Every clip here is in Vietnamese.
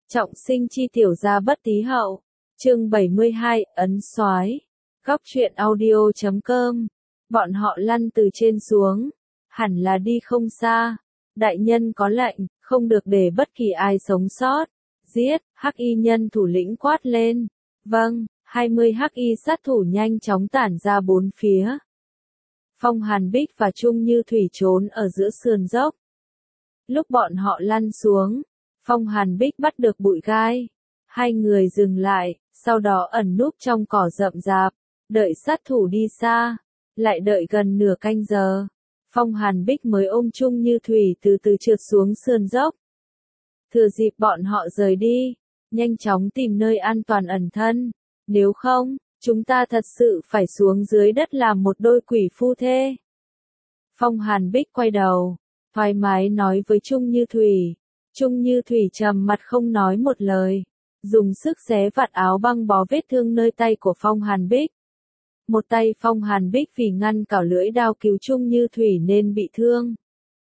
Trọng sinh chi tiểu gia bất tí hậu. Chương 72, ấn soái. Góc truyện audio.com. Bọn họ lăn từ trên xuống, hẳn là đi không xa. Đại nhân có lệnh, không được để bất kỳ ai sống sót. Giết, hắc y nhân thủ lĩnh quát lên. Vâng, 20 hắc y sát thủ nhanh chóng tản ra bốn phía. Phong Hàn Bích và Trung Như Thủy trốn ở giữa sườn dốc. Lúc bọn họ lăn xuống, Phong Hàn Bích bắt được bụi gai. Hai người dừng lại, sau đó ẩn núp trong cỏ rậm rạp, đợi sát thủ đi xa. Lại đợi gần nửa canh giờ, Phong Hàn Bích mới ôm Trung Như Thủy từ từ trượt xuống sườn dốc. Thừa dịp bọn họ rời đi, nhanh chóng tìm nơi an toàn ẩn thân. Nếu không, chúng ta thật sự phải xuống dưới đất làm một đôi quỷ phu thê. Phong Hàn Bích quay đầu, thoải mái nói với Trung Như Thủy. Trung Như Thủy trầm mặt không nói một lời, dùng sức xé vạt áo băng bó vết thương nơi tay của Phong Hàn Bích. Một tay Phong Hàn Bích vì ngăn cản lưỡi đao cứu Trung Như Thủy nên bị thương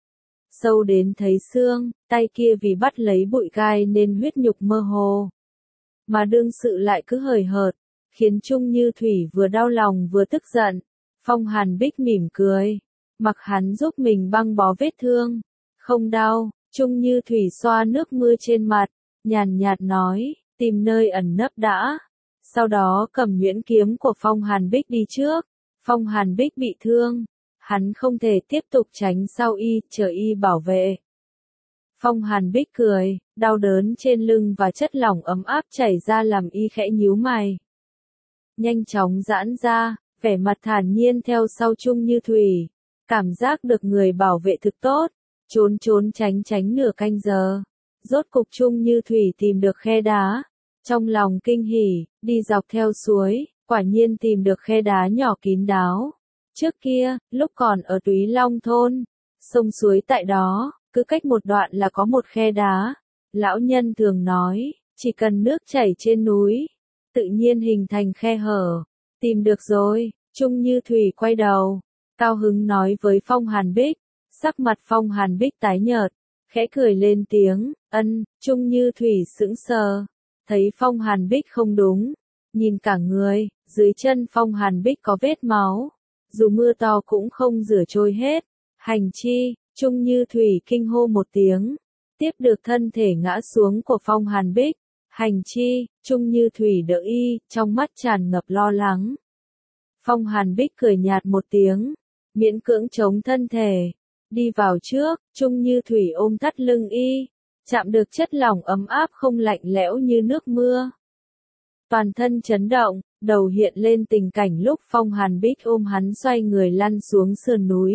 sâu đến thấy xương, tay kia vì bắt lấy bụi gai nên huyết nhục mơ hồ. Mà đương sự lại cứ hời hợt, khiến Trung Như Thủy vừa đau lòng vừa tức giận. Phong Hàn Bích mỉm cười, mặc hắn giúp mình băng bó vết thương. Không đau. Trung Như Thủy xoa nước mưa trên mặt, nhàn nhạt nói, tìm nơi ẩn nấp đã. Sau đó cầm nhuyễn kiếm của Phong Hàn Bích đi trước. Phong Hàn Bích bị thương, hắn không thể tiếp tục tránh sau y, chờ y bảo vệ. Phong Hàn Bích cười, đau đớn trên lưng và chất lỏng ấm áp chảy ra làm y khẽ nhíu mày. Nhanh chóng giãn ra, vẻ mặt thản nhiên theo sau Trung Như Thủy, cảm giác được người bảo vệ thực tốt. Trốn tránh nửa canh giờ, rốt cục Trung Như Thủy tìm được khe đá. Trong lòng kinh hỉ, đi dọc theo suối, quả nhiên tìm được khe đá nhỏ kín đáo. Trước kia, lúc còn ở Túy Long thôn, sông suối tại đó, cứ cách một đoạn là có một khe đá. Lão nhân thường nói, chỉ cần nước chảy trên núi, tự nhiên hình thành khe hở. Tìm được rồi. Trung Như Thủy quay đầu, cao hứng nói với Phong Hàn Bích. Sắc mặt Phong Hàn Bích tái nhợt, khẽ cười lên tiếng, ân. Trung Như Thủy sững sờ, thấy Phong Hàn Bích không đúng, nhìn cả người, dưới chân Phong Hàn Bích có vết máu, dù mưa to cũng không rửa trôi hết. Hành chi. Trung Như Thủy kinh hô một tiếng, tiếp được thân thể ngã xuống của Phong Hàn Bích. Hành chi. Trung Như Thủy đỡ y, trong mắt tràn ngập lo lắng. Phong Hàn Bích cười nhạt một tiếng, miễn cưỡng chống thân thể. Đi vào trước, Trung Như Thủy ôm thắt lưng y, chạm được chất lỏng ấm áp không lạnh lẽo như nước mưa. Toàn thân chấn động, đầu hiện lên tình cảnh lúc Phong Hàn Bích ôm hắn xoay người lăn xuống sườn núi.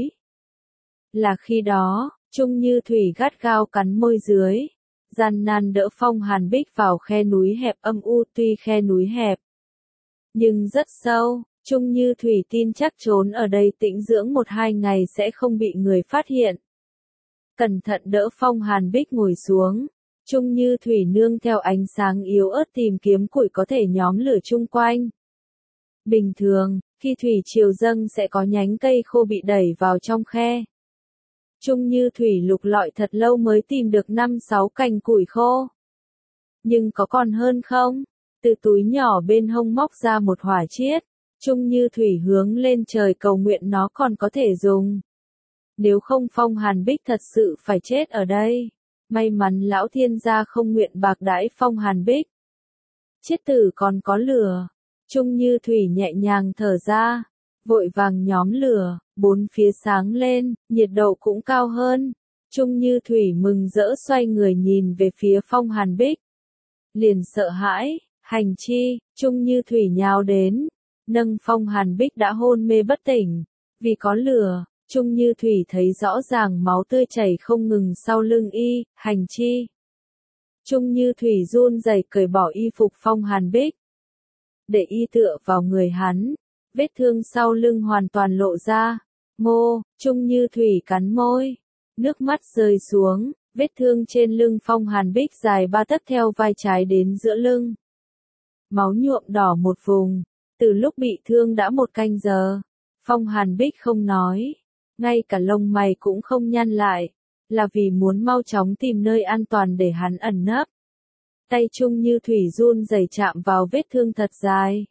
Là khi đó, Trung Như Thủy gắt gao cắn môi dưới, gian nan đỡ Phong Hàn Bích vào khe núi hẹp âm u. Tuy khe núi hẹp, nhưng rất sâu. Trung Như Thủy tin chắc trốn ở đây tĩnh dưỡng 1-2 ngày sẽ không bị người phát hiện. Cẩn thận đỡ Phong Hàn Bích ngồi xuống. Trung Như Thủy nương theo ánh sáng yếu ớt tìm kiếm củi có thể nhóm lửa chung quanh. Bình thường, khi thủy triều dâng sẽ có nhánh cây khô bị đẩy vào trong khe. Trung Như Thủy lục lọi thật lâu mới tìm được 5-6 cành củi khô. Nhưng có còn hơn không? Từ túi nhỏ bên hông móc ra một hỏa chiết. Trung Như Thủy hướng lên trời cầu nguyện nó còn có thể dùng. Nếu không Phong Hàn Bích thật sự phải chết ở đây. May mắn lão thiên gia không nguyện bạc đãi Phong Hàn Bích. Chiết tử còn có lửa. Trung Như Thủy nhẹ nhàng thở ra, vội vàng nhóm lửa, bốn phía sáng lên, nhiệt độ cũng cao hơn. Trung Như Thủy mừng rỡ xoay người nhìn về phía Phong Hàn Bích. Liền sợ hãi, hành chi. Trung Như Thủy nhào đến, nâng Phong Hàn Bích đã hôn mê bất tỉnh. Vì có lửa, Trung Như Thủy thấy rõ ràng máu tươi chảy không ngừng sau lưng y. Hành chi. Trung Như Thủy run rẩy cởi bỏ y phục Phong Hàn Bích, để y tựa vào người hắn. Vết thương sau lưng hoàn toàn lộ ra. Ngô. Trung Như Thủy cắn môi, nước mắt rơi xuống. Vết thương trên lưng Phong Hàn Bích dài 3 tấc theo vai trái đến giữa lưng. Máu nhuộm đỏ một vùng. Từ lúc bị thương đã 1 canh giờ, Phong Hàn Bích không nói, ngay cả lông mày cũng không nhăn lại, là vì muốn mau chóng tìm nơi an toàn để hắn ẩn nấp. Tay Trung Như Thủy run rẩy chạm vào vết thương thật dài.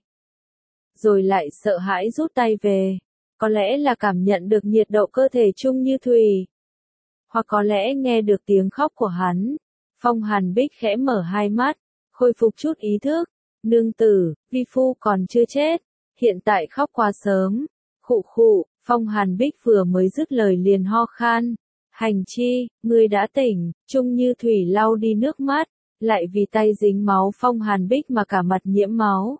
Rồi lại sợ hãi rút tay về. Có lẽ là cảm nhận được nhiệt độ cơ thể Trung Như Thủy. Hoặc có lẽ nghe được tiếng khóc của hắn. Phong Hàn Bích khẽ mở hai mắt, khôi phục chút ý thức. Nương tử, vi phu còn chưa chết. Hiện tại khóc quá sớm. Khụ khụ, Phong Hàn Bích vừa mới dứt lời liền ho khan. Hành chi, ngươi đã tỉnh. Trung Như Thủy lau đi nước mắt. Lại vì tay dính máu Phong Hàn Bích mà cả mặt nhiễm máu.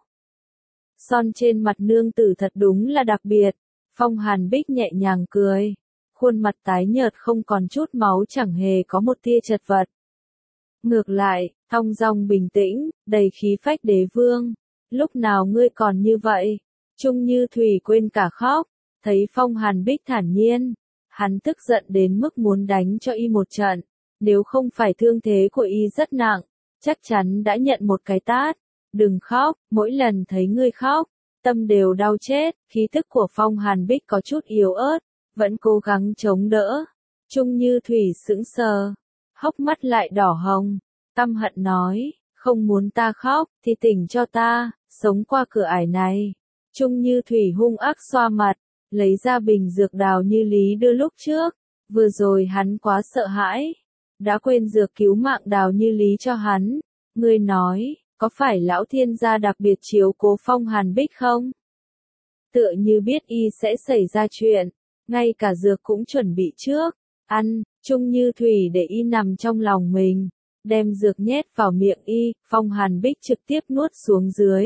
Son trên mặt nương tử thật đúng là đặc biệt. Phong Hàn Bích nhẹ nhàng cười. Khuôn mặt tái nhợt không còn chút máu, chẳng hề có một tia chật vật. Ngược lại, thong dong bình tĩnh, đầy khí phách đế vương. Lúc nào ngươi còn như vậy? Trung Như Thủy quên cả khóc. Thấy Phong Hàn Bích thản nhiên. Hắn tức giận đến mức muốn đánh cho y một trận. Nếu không phải thương thế của y rất nặng, chắc chắn đã nhận một cái tát. Đừng khóc, mỗi lần thấy ngươi khóc, tâm đều đau chết. Khí tức của Phong Hàn Bích có chút yếu ớt, vẫn cố gắng chống đỡ. Trung Như Thủy sững sờ, hốc mắt lại đỏ hồng, căm hận nói, không muốn ta khóc thì tỉnh cho ta, sống qua cửa ải này. Trung Như Thủy hung ác xoa mặt, lấy ra bình dược đào như lý đưa lúc trước. Vừa rồi hắn quá sợ hãi, đã quên dược cứu mạng đào như lý cho hắn. Ngươi nói, có phải lão thiên gia đặc biệt chiếu cố Phong Hàn Bích không? Tựa như biết y sẽ xảy ra chuyện, ngay cả dược cũng chuẩn bị trước. Ăn, Trung Như Thủy để y nằm trong lòng mình, đem dược nhét vào miệng y, Phong Hàn Bích trực tiếp nuốt xuống dưới.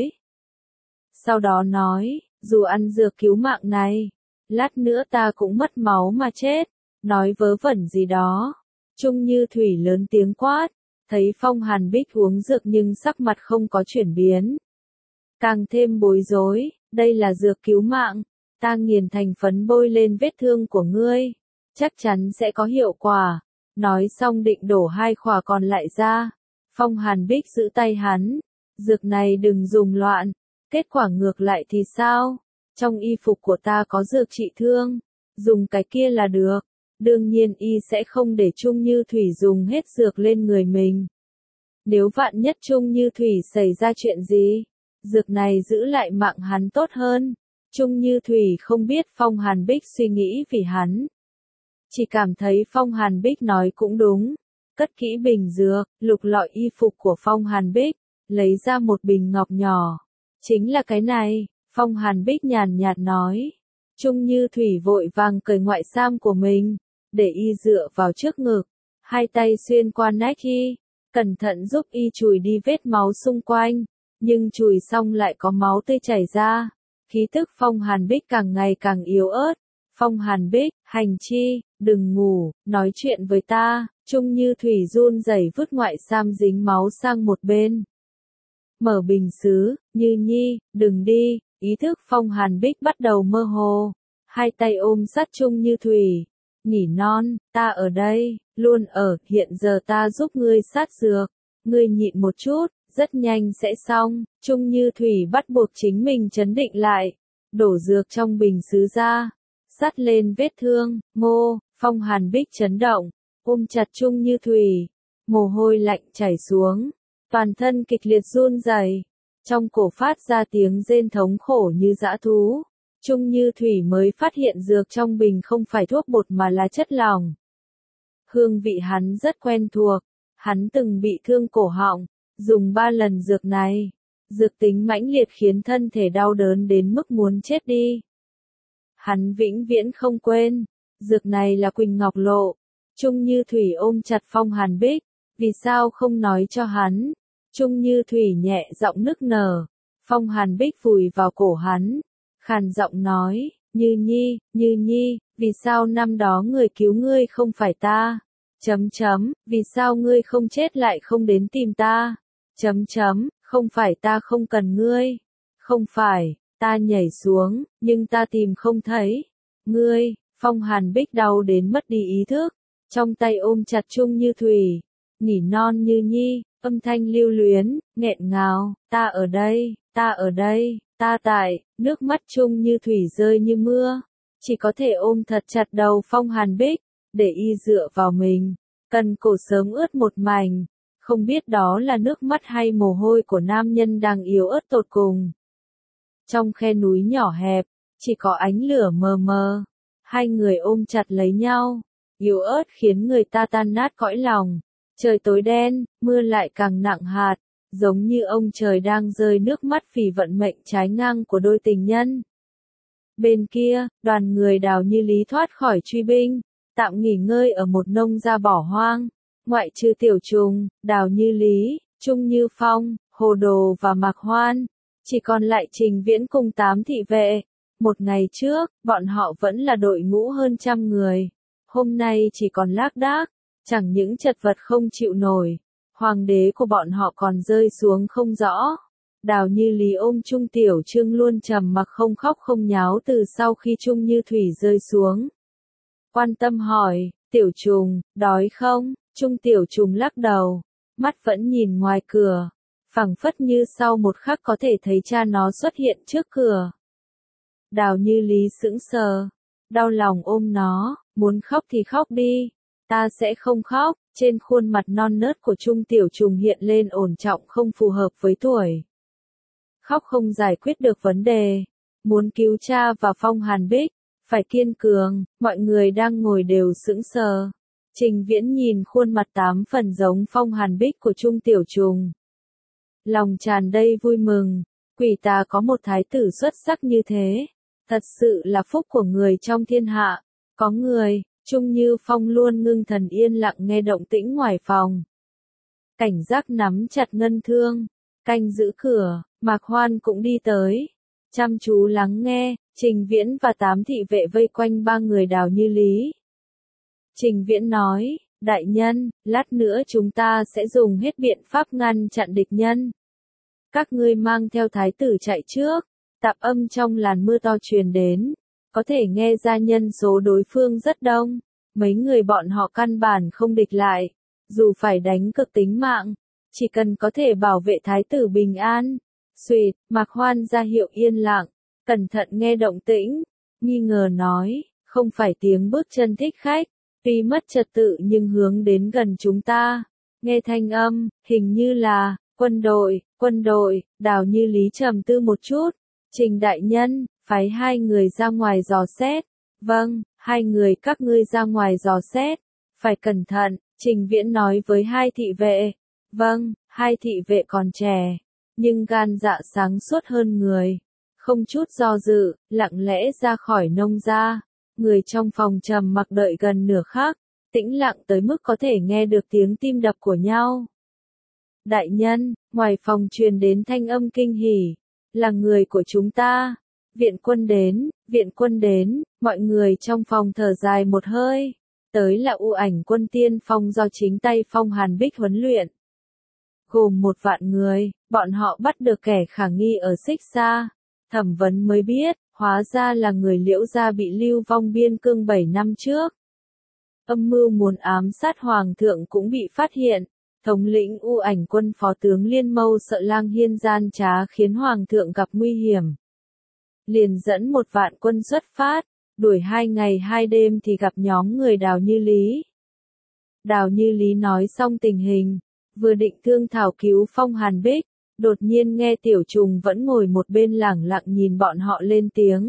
Sau đó nói, dù ăn dược cứu mạng này, lát nữa ta cũng mất máu mà chết. Nói vớ vẩn gì đó. Trung Như Thủy lớn tiếng quát. Thấy Phong Hàn Bích uống dược nhưng sắc mặt không có chuyển biến. Càng thêm bối rối, đây là dược cứu mạng. Ta nghiền thành phấn bôi lên vết thương của ngươi. Chắc chắn sẽ có hiệu quả. Nói xong định đổ 2 khỏa còn lại ra. Phong Hàn Bích giữ tay hắn. Dược này đừng dùng loạn. Kết quả ngược lại thì sao? Trong y phục của ta có dược trị thương. Dùng cái kia là được. Đương nhiên y sẽ không để Trung Như Thủy dùng hết dược lên người mình. Nếu vạn nhất Trung Như Thủy xảy ra chuyện gì, dược này giữ lại mạng hắn tốt hơn. Trung Như Thủy không biết Phong Hàn Bích suy nghĩ vì hắn. Chỉ cảm thấy Phong Hàn Bích nói cũng đúng. Cất kỹ bình dược, lục lọi y phục của Phong Hàn Bích, lấy ra một bình ngọc nhỏ. Chính là cái này, Phong Hàn Bích nhàn nhạt nói. Trung Như Thủy vội vàng cởi ngoại sam của mình, để y dựa vào trước ngực, hai tay xuyên qua nách y, cẩn thận giúp y chùi đi vết máu xung quanh, nhưng chùi xong lại có máu tươi chảy ra. Khí tức Phong Hàn Bích càng ngày càng yếu ớt. Phong Hàn Bích, hành chi, đừng ngủ, nói chuyện với ta. Trung Như Thủy run rẩy vứt ngoại sam dính máu sang một bên. Mở bình sứ, Như Nhi, đừng đi. Ý thức Phong Hàn Bích bắt đầu mơ hồ. Hai tay ôm sát Trung Như Thủy. Nhỉ non, ta ở đây, luôn ở, hiện giờ ta giúp ngươi sát dược. Ngươi nhịn một chút, rất nhanh sẽ xong. Trung Như Thủy bắt buộc chính mình trấn định lại. Đổ dược trong bình sứ ra. Sát lên vết thương, ngô, Phong Hàn Bích chấn động. Ôm chặt Trung Như Thủy. Mồ hôi lạnh chảy xuống. Toàn thân kịch liệt run rẩy. Trong cổ phát ra tiếng rên thống khổ như dã thú. Trung Như Thủy mới phát hiện dược trong bình không phải thuốc bột mà là chất lỏng. Hương vị hắn rất quen thuộc. Hắn từng bị thương cổ họng, dùng 3 lần dược này. Dược tính mãnh liệt khiến thân thể đau đớn đến mức muốn chết đi. Hắn vĩnh viễn không quên. Dược này là Quỳnh Ngọc Lộ. Trung Như Thủy ôm chặt Phong Hàn Bích. Vì sao không nói cho hắn? Trung Như Thủy nhẹ giọng nức nở. Phong Hàn Bích vùi vào cổ hắn. Khàn giọng nói, Như Nhi, vì sao năm đó người cứu ngươi không phải ta? Vì sao ngươi không chết lại không đến tìm ta? Không phải ta không cần ngươi. Không phải, ta nhảy xuống, nhưng ta tìm không thấy. Ngươi, Phong Hàn Bích đau đến mất đi ý thức. Trong tay ôm chặt Trung Như Thủy. Nỉ non Như Nhi, âm thanh lưu luyến, nghẹn ngào, ta ở đây, ta tại, nước mắt Trung Như Thủy rơi như mưa. Chỉ có thể ôm thật chặt đầu Phong Hàn Bích, để y dựa vào mình. Cần cổ sớm ướt một mảnh. không biết đó là nước mắt hay mồ hôi của nam nhân đang yếu ớt tột cùng. Trong khe núi nhỏ hẹp, chỉ có ánh lửa mờ mờ, hai người ôm chặt lấy nhau, yếu ớt khiến người ta tan nát cõi lòng. Trời tối đen, mưa lại càng nặng hạt, giống như ông trời đang rơi nước mắt vì vận mệnh trái ngang của đôi tình nhân. Bên kia, đoàn người Đào Như Lý thoát khỏi truy binh, tạm nghỉ ngơi ở một nông gia bỏ hoang. Ngoại trừ Tiểu Trùng, Đào Như Lý, Trung Như Phong, Hồ Đồ và Mạc Hoan, chỉ còn lại Trình Viễn cùng 8 thị vệ. Một ngày trước, bọn họ vẫn là đội ngũ hơn 100 người. Hôm nay chỉ còn lác đác, chẳng những chật vật không chịu nổi, hoàng đế của bọn họ còn rơi xuống không rõ. Đào Như Lý ôm Trung Tiểu Trương luôn trầm mặc không khóc không nháo từ sau khi Trung Như Thủy rơi xuống. Quan tâm hỏi, Tiểu Trùng, đói không? Trung Tiểu Trùng lắc đầu, mắt vẫn nhìn ngoài cửa, phảng phất như sau một khắc có thể thấy cha nó xuất hiện trước cửa. Đào Như Lý sững sờ, đau lòng ôm nó, muốn khóc thì khóc đi, ta sẽ không khóc. Trên khuôn mặt non nớt của Trung Tiểu Trùng hiện lên ổn trọng không phù hợp với tuổi. Khóc không giải quyết được vấn đề, muốn cứu cha và Phong Hàn Bích, phải kiên cường. Mọi người đang ngồi đều sững sờ. Trình Viễn nhìn khuôn mặt 8 phần giống Phong Hàn Bích của Trung Tiểu Trùng, lòng tràn đầy vui mừng. Quỷ tà có một thái tử xuất sắc như thế, thật sự là phúc của người trong thiên hạ. Có người, Trung Như Phong luôn ngưng thần yên lặng nghe động tĩnh ngoài phòng, cảnh giác nắm chặt ngân thương, canh giữ cửa. Mạc Hoan cũng đi tới, chăm chú lắng nghe. Trình Viễn và 8 thị vệ vây quanh 3 người Đào Như Lý. Trình Viễn nói, đại nhân, lát nữa chúng ta sẽ dùng hết biện pháp ngăn chặn địch nhân. Các ngươi mang theo thái tử chạy trước. Tạp âm trong làn mưa to truyền đến, có thể nghe ra nhân số đối phương rất đông. Mấy người bọn họ căn bản không địch lại, dù phải đánh cực tính mạng, chỉ cần có thể bảo vệ thái tử bình an. Xuỵt, Mạc Hoan ra hiệu yên lặng, cẩn thận nghe động tĩnh, nghi ngờ nói, không phải tiếng bước chân thích khách, tuy mất trật tự nhưng hướng đến gần chúng ta. Nghe thanh âm, hình như là quân đội. Đào Như Lý trầm tư một chút. Trình đại nhân, phái 2 người ra ngoài dò xét. Vâng, 2 người các ngươi ra ngoài dò xét. Phải cẩn thận, Trình Viễn nói với 2 thị vệ. Vâng, 2 thị vệ còn trẻ, nhưng gan dạ sáng suốt hơn người. Không chút do dự, lặng lẽ ra khỏi nông gia. Người trong phòng trầm mặc đợi gần nửa khắc, tĩnh lặng tới mức có thể nghe được tiếng tim đập của nhau. Đại nhân, ngoài phòng truyền đến thanh âm kinh hỉ, là người của chúng ta. Viện quân đến, mọi người trong phòng thở dài một hơi. Tới là U Ảnh quân tiên phong do chính tay Phong Hàn Bích huấn luyện. Gồm 1 vạn người, bọn họ bắt được kẻ khả nghi ở Xích Sa. Thẩm vấn mới biết, hóa ra là người Liễu gia bị lưu vong biên cương 7 năm trước. Âm mưu muốn ám sát hoàng thượng cũng bị phát hiện. Thống lĩnh U Ảnh quân phó tướng Liên Mâu sợ Lang Hiên gian trá khiến hoàng thượng gặp nguy hiểm, liền dẫn 1 vạn quân xuất phát, đuổi 2 ngày 2 đêm thì gặp nhóm người Đào Như Lý. Đào Như Lý nói xong tình hình, vừa định thương thảo cứu Phong Hàn Bích, đột nhiên nghe Tiểu Trùng vẫn ngồi một bên lẳng lặng nhìn bọn họ lên tiếng.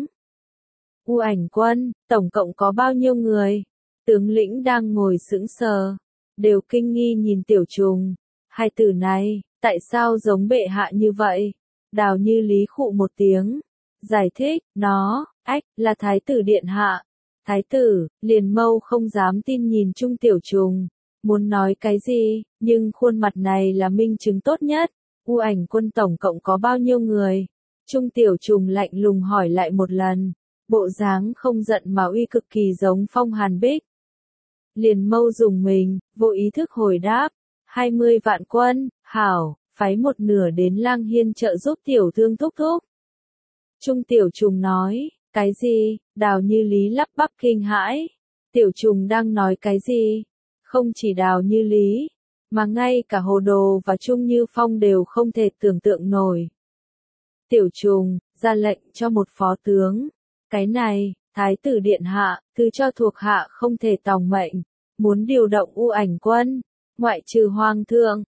U Ảnh quân, tổng cộng có bao nhiêu người? Tướng lĩnh đang ngồi sững sờ, đều kinh nghi nhìn Tiểu Trùng. Hai tử này, tại sao giống bệ hạ như vậy? Đào Như Lý khụ một tiếng, giải thích, nó, là thái tử điện hạ. Thái tử, Liền Mâu không dám tin nhìn Trung Tiểu Trùng, muốn nói cái gì, nhưng khuôn mặt này là minh chứng tốt nhất. U Ảnh quân tổng cộng có bao nhiêu người? Trung Tiểu Trùng lạnh lùng hỏi lại một lần, bộ dáng không giận mà uy cực kỳ giống Phong Hàn Bích. Liền Mâu dùng mình, vô ý thức hồi đáp, 20 vạn quân, hảo, phái 1/2 đến Lang Hiên trợ giúp Tiểu Thương thúc thúc. Trung Tiểu Trùng nói, cái gì? Đào Như Lý lắp bắp kinh hãi. Tiểu Trùng đang nói cái gì? Không chỉ Đào Như Lý, mà ngay cả Hồ Đồ và Trung Như Phong đều không thể tưởng tượng nổi. Tiểu Trùng, ra lệnh cho một phó tướng. Cái này, Thái tử điện hạ, thứ cho thuộc hạ không thể tòng mệnh, muốn điều động U Ảnh quân, ngoại trừ hoàng thượng,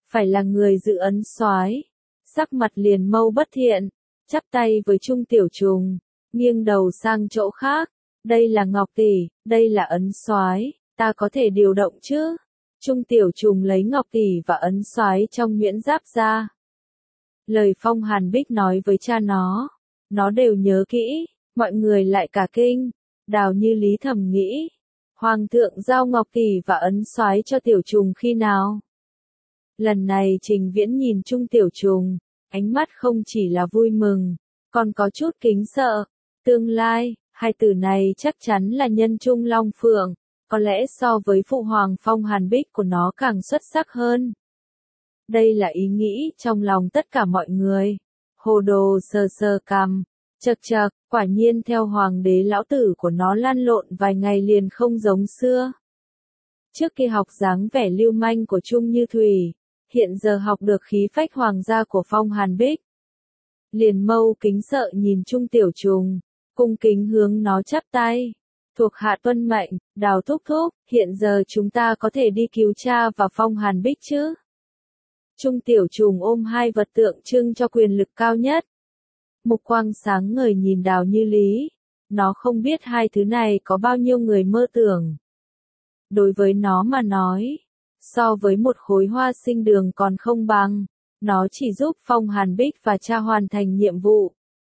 phải là người dự ấn soái. Sắc mặt Liền Mâu bất thiện, chắp tay với Trung Tiểu Trùng, nghiêng đầu sang chỗ khác. Đây là Ngọc tỷ, đây là ấn soái, ta có thể điều động chứ? Trung Tiểu Trùng lấy Ngọc tỷ và ấn soái trong nhuyễn giáp ra. Lời Phong Hàn Bích nói với cha nó đều nhớ kỹ, mọi người lại cả kinh. Đào Như Lý thầm nghĩ, Hoàng thượng giao Ngọc tỷ và ấn soái cho Tiểu Trùng khi nào? Lần này Trình Viễn nhìn Trung Tiểu Trùng, ánh mắt không chỉ là vui mừng, còn có chút kính sợ. Tương lai, hai từ này chắc chắn là nhân trung long phượng, có lẽ so với phụ hoàng Phong Hàn Bích của nó càng xuất sắc hơn. Đây là ý nghĩ trong lòng tất cả mọi người. Hồ Đồ sờ sờ cằm, chậc chậc, quả nhiên theo hoàng đế lão tử của nó lăn lộn vài ngày liền không giống xưa. Trước kia học dáng vẻ lưu manh của Trung Như Thủy, hiện giờ học được khí phách hoàng gia của Phong Hàn Bích. Liền Mâu kính sợ nhìn Trung Tiểu Trùng, cung kính hướng nó chắp tay. Thuộc hạ tuân mệnh, Đào thúc thúc, hiện giờ chúng ta có thể đi cứu cha và Phong Hàn Bích chứ? Trung Tiểu Trùng ôm hai vật tượng trưng cho quyền lực cao nhất. Mục quang sáng ngời nhìn Đào Như Lý. Nó không biết hai thứ này có bao nhiêu người mơ tưởng. Đối với nó mà nói, so với một khối hoa sinh đường còn không bằng. Nó chỉ giúp Phong Hàn Bích và cha hoàn thành nhiệm vụ.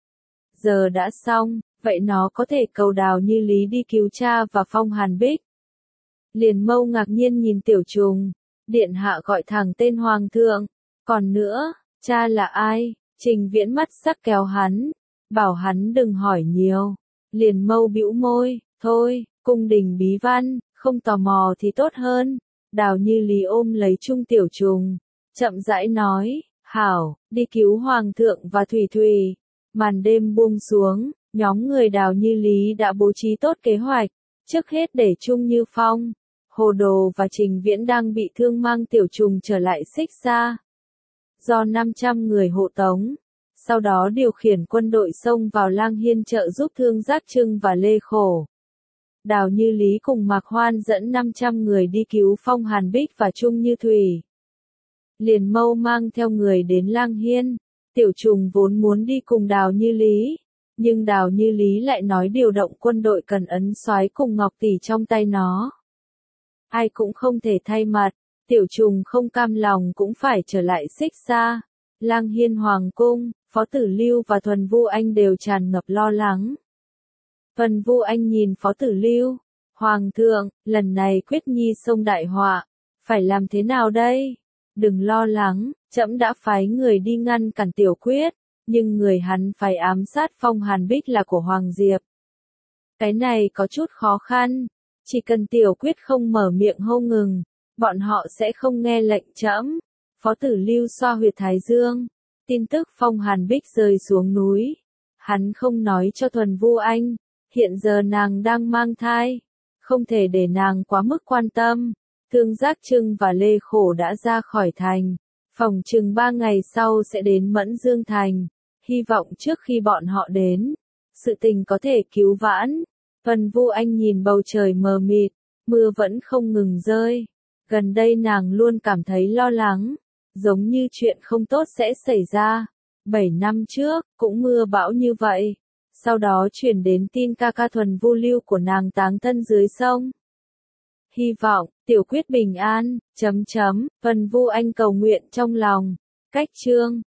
Giờ đã xong, vậy nó có thể cầu Đào Như Lý đi cứu cha và Phong Hàn Bích. Liền Mâu ngạc nhiên nhìn Tiểu Trùng, điện hạ gọi thẳng tên hoàng thượng, còn nữa, cha là ai? Trình Viễn mắt sắc kéo hắn, bảo hắn đừng hỏi nhiều. Liền Mâu bĩu môi, thôi, cung đình bí văn, không tò mò thì tốt hơn. Đào Như Lý ôm lấy Trung Tiểu Trùng, chậm rãi nói, hảo, đi cứu hoàng thượng và Thủy Thủy. Màn đêm buông xuống, nhóm người Đào Như Lý đã bố trí tốt kế hoạch, trước hết để Trung Như Phong, Hồ Đồ và Trình Viễn đang bị thương mang Tiểu Trùng trở lại Xích Sa. Do 500 người hộ tống, sau đó điều khiển quân đội xông vào Lang Hiên trợ giúp Thương Giác Trưng và Lê Khổ. Đào Như Lý cùng Mạc Hoan dẫn 500 người đi cứu Phong Hàn Bích và Trung Như Thủy. Liền Mâu mang theo người đến Lang Hiên. Tiểu Trùng vốn muốn đi cùng Đào Như Lý, nhưng Đào Như Lý lại nói điều động quân đội cần ấn soái cùng Ngọc tỷ trong tay nó. Ai cũng không thể thay mặt, Tiểu Trùng không cam lòng cũng phải trở lại Xích Sa. Lang Hiên Hoàng cung, Phó Tử Lưu và Thuần Vu Anh đều tràn ngập lo lắng. Thuần Vu Anh nhìn Phó Tử Lưu, Hoàng thượng, lần này Quyết Nhi xông đại họa, phải làm thế nào đây? Đừng lo lắng, trẫm đã phái người đi ngăn cản Tiểu Quyết, nhưng người hắn phải ám sát Phong Hàn Bích là của Hoàng Diệp. Cái này có chút khó khăn, chỉ cần Tiểu Quyết không mở miệng hô ngừng, bọn họ sẽ không nghe lệnh trẫm. Phó Tử Lưu xoa huyệt thái dương, tin tức Phong Hàn Bích rơi xuống núi. Hắn không nói cho Thuần Vu Anh, hiện giờ nàng đang mang thai, không thể để nàng quá mức quan tâm. Thương Giác Trưng và Lê Khổ đã ra khỏi thành, phỏng chừng 3 ngày sau sẽ đến Mẫn Dương Thành, hy vọng trước khi bọn họ đến, sự tình có thể cứu vãn. Thuần Vu Anh nhìn bầu trời mờ mịt, mưa vẫn không ngừng rơi. Gần đây nàng luôn cảm thấy lo lắng, giống như chuyện không tốt sẽ xảy ra. 7 năm trước, cũng mưa bão như vậy. Sau đó truyền đến tin ca ca Thuần Vu Lưu của nàng táng thân dưới sông. Hy vọng, Tiểu Quyết bình an, Thuần Vu Anh cầu nguyện trong lòng. Cách chương